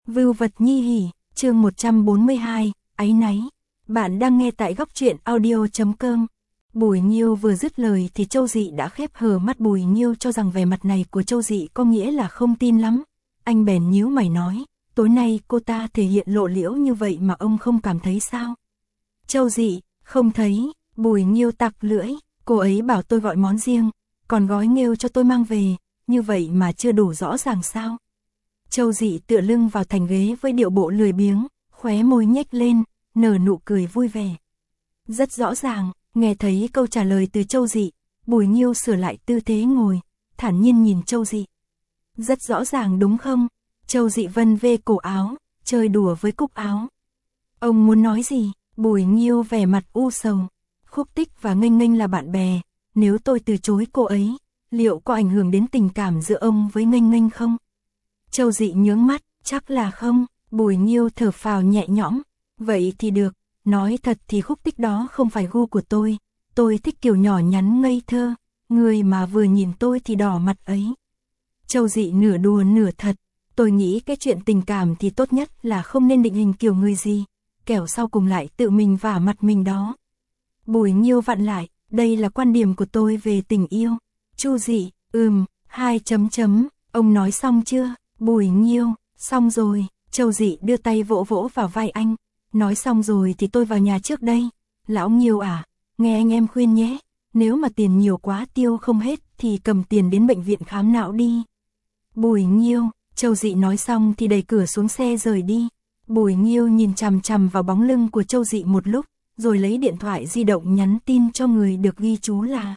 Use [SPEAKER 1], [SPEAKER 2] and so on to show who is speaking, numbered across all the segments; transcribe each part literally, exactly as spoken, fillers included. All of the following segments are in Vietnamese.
[SPEAKER 1] Vưu vật nhi hỉ, chương một trăm bốn mươi hai, áy náy. Bạn đang nghe tại góc truyện audio.com. Bùi Nghiêu vừa dứt lời thì Châu Dị đã khép hờ mắt. Bùi Nghiêu cho rằng vẻ mặt này của Châu Dị có nghĩa là không tin lắm. Anh bèn nhíu mày nói, tối nay cô ta thể hiện lộ liễu như vậy mà ông không cảm thấy sao? Châu Dị, không thấy. Bùi Nghiêu tặc lưỡi, cô ấy bảo tôi gọi món riêng, còn gói nghêu cho tôi mang về, như vậy mà chưa đủ rõ ràng sao? Châu Dị tựa lưng vào thành ghế với điệu bộ lười biếng, khóe môi nhếch lên, nở nụ cười vui vẻ. Rất rõ ràng, nghe thấy câu trả lời từ Châu Dị, Bùi Nghiêu sửa lại tư thế ngồi, thản nhiên nhìn Châu Dị. Rất rõ ràng đúng không? Châu Dị vân vê cổ áo, chơi đùa với cúc áo. Ông muốn nói gì? Bùi Nghiêu vẻ mặt u sầu. Khúc Tích và Nghênh Nghênh là bạn bè, nếu tôi từ chối cô ấy, liệu có ảnh hưởng đến tình cảm giữa ông với Nghênh Nghênh không? Châu Dị nhướng mắt, chắc là không. Bùi Nghiêu thở phào nhẹ nhõm. Vậy thì được, nói thật thì Khúc Tích đó không phải gu của tôi, tôi thích kiểu nhỏ nhắn ngây thơ, người mà vừa nhìn tôi thì đỏ mặt ấy. Châu Dị nửa đùa nửa thật, tôi nghĩ cái chuyện tình cảm thì tốt nhất là không nên định hình kiểu người gì, kẻo sau cùng lại tự mình vả mặt mình đó. Bùi Nghiêu vặn lại, đây là quan điểm của tôi về tình yêu. Chu Dị, ừm, hai chấm chấm, ông nói xong chưa? Bùi Nghiêu, xong rồi. Châu Dị đưa tay vỗ vỗ vào vai anh, nói xong rồi thì tôi vào nhà trước đây. Lão Nghiêu à, nghe anh em khuyên nhé, nếu mà tiền nhiều quá tiêu không hết thì cầm tiền đến bệnh viện khám não đi. Bùi Nghiêu, Châu Dị nói xong thì đẩy cửa xuống xe rời đi. Bùi Nghiêu nhìn chằm chằm vào bóng lưng của Châu Dị một lúc, rồi lấy điện thoại di động nhắn tin cho người được ghi chú là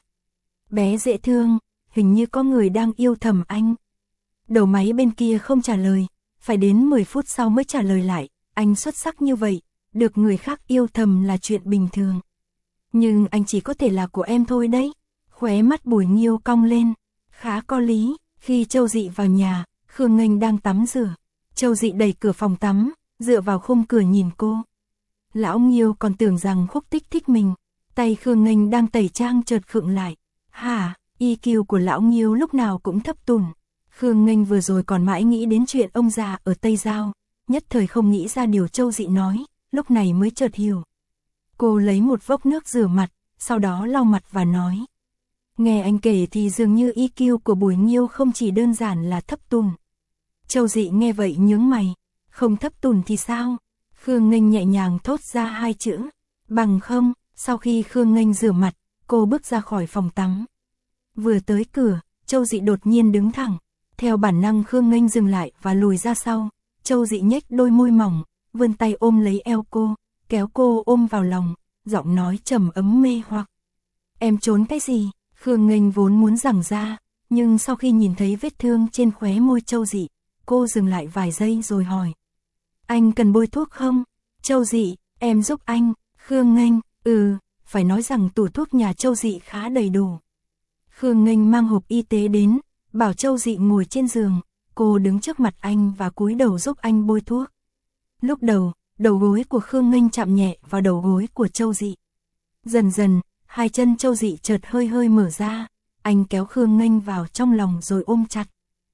[SPEAKER 1] bé dễ thương, hình như có người đang yêu thầm anh. Đầu máy bên kia không trả lời, phải đến mười phút sau mới trả lời lại, anh xuất sắc như vậy, được người khác yêu thầm là chuyện bình thường. Nhưng anh chỉ có thể là của em thôi đấy. Khóe mắt Bùi Nghiêu cong lên, khá có lý. Khi Châu Dị vào nhà, Khương Nghênh đang tắm rửa. Châu Dị đẩy cửa phòng tắm, dựa vào khung cửa nhìn cô. Lão Nghiêu còn tưởng rằng Khúc Tích thích mình, tay Khương Nghênh đang tẩy trang chợt khựng lại. Hả, i kiu của lão Nghiêu lúc nào cũng thấp tùn. Khương Nghênh vừa rồi còn mãi nghĩ đến chuyện ông già ở Tây Giao, nhất thời không nghĩ ra điều Châu Dị nói, lúc này mới chợt hiểu. Cô lấy một vốc nước rửa mặt, sau đó lau mặt và nói. Nghe anh kể thì dường như i kiu của Bùi Nghiêu không chỉ đơn giản là thấp tùn. Châu Dị nghe vậy nhướng mày, không thấp tùn thì sao? Khương Nghênh nhẹ nhàng thốt ra hai chữ, bằng không. Sau khi Khương Nghênh rửa mặt, cô bước ra khỏi phòng tắm. Vừa tới cửa, Châu Dị đột nhiên đứng thẳng. Theo bản năng Khương Nghênh dừng lại và lùi ra sau. Châu Dị nhếch đôi môi mỏng, vươn tay ôm lấy eo cô, kéo cô ôm vào lòng, giọng nói trầm ấm mê hoặc. Em trốn cái gì? Khương Nghênh vốn muốn giằng ra, nhưng sau khi nhìn thấy vết thương trên khóe môi Châu Dị, cô dừng lại vài giây rồi hỏi. Anh cần bôi thuốc không? Châu Dị, em giúp anh. Khương Nghênh, ừ, phải nói rằng tủ thuốc nhà Châu Dị khá đầy đủ. Khương Nghênh mang hộp y tế đến, bảo Châu Dị ngồi trên giường, cô đứng trước mặt anh và cúi đầu giúp anh bôi thuốc. Lúc đầu, đầu gối của Khương Nghênh chạm nhẹ vào đầu gối của Châu Dị. Dần dần, hai chân Châu Dị chợt hơi hơi mở ra, anh kéo Khương Nghênh vào trong lòng rồi ôm chặt.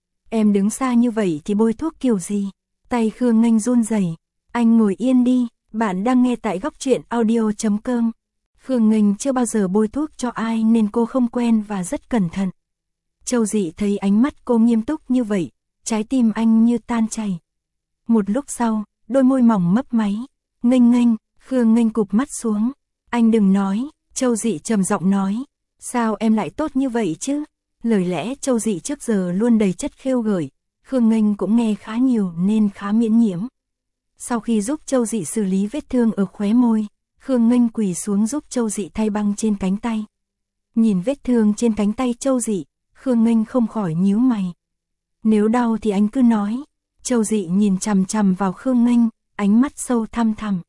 [SPEAKER 1] Em đứng xa như vậy thì bôi thuốc kiểu gì? Tay Khương Nghênh run rẩy. Anh ngồi yên đi, bạn đang nghe tại góc truyện audio.com. Khương Nghênh chưa bao giờ bôi thuốc cho ai nên cô không quen và rất cẩn thận. Châu Dị thấy ánh mắt cô nghiêm túc như vậy, trái tim anh như tan chảy. Một lúc sau, đôi môi mỏng mấp máy. Nghênh Nghênh, Khương Nghênh cụp mắt xuống. Anh đừng nói, Châu Dị trầm giọng nói. Sao em lại tốt như vậy chứ? Lời lẽ Châu Dị trước giờ luôn đầy chất khêu gợi, Khương Nghênh cũng nghe khá nhiều nên khá miễn nhiễm. Sau khi giúp Châu Dị xử lý vết thương ở khóe môi, Khương Nghênh quỳ xuống giúp Châu Dị thay băng trên cánh tay. Nhìn vết thương trên cánh tay Châu Dị, Khương Nghênh không khỏi nhíu mày. Nếu đau thì anh cứ nói. Châu Dị nhìn chằm chằm vào Khương Nghênh, ánh mắt sâu thăm thẳm.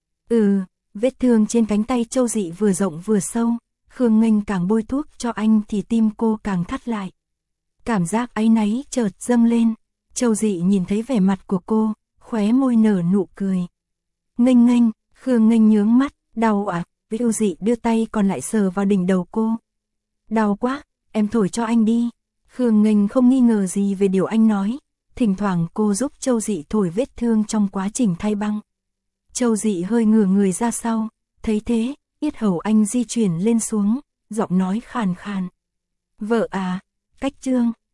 [SPEAKER 1] Ừ, vết thương trên cánh tay Châu Dị vừa rộng vừa sâu, Khương Nghênh càng bôi thuốc cho anh thì tim cô càng thắt lại. Cảm giác áy náy chợt dâng lên, Châu Dị nhìn thấy vẻ mặt của cô, khóe môi nở nụ cười. Nghênh Nghênh, Khương Nghênh nhướng mắt, đau à? Châu Dị đưa tay còn lại sờ vào đỉnh đầu cô. Đau quá, em thổi cho anh đi. Khương Nghênh không nghi ngờ gì về điều anh nói, Thỉnh thoảng cô giúp Châu Dị thổi vết thương trong quá trình thay băng. Châu Dị hơi ngửa người ra sau, thấy thế, yết hầu anh di chuyển lên xuống, giọng nói khàn khàn. Vợ à, cách Trương.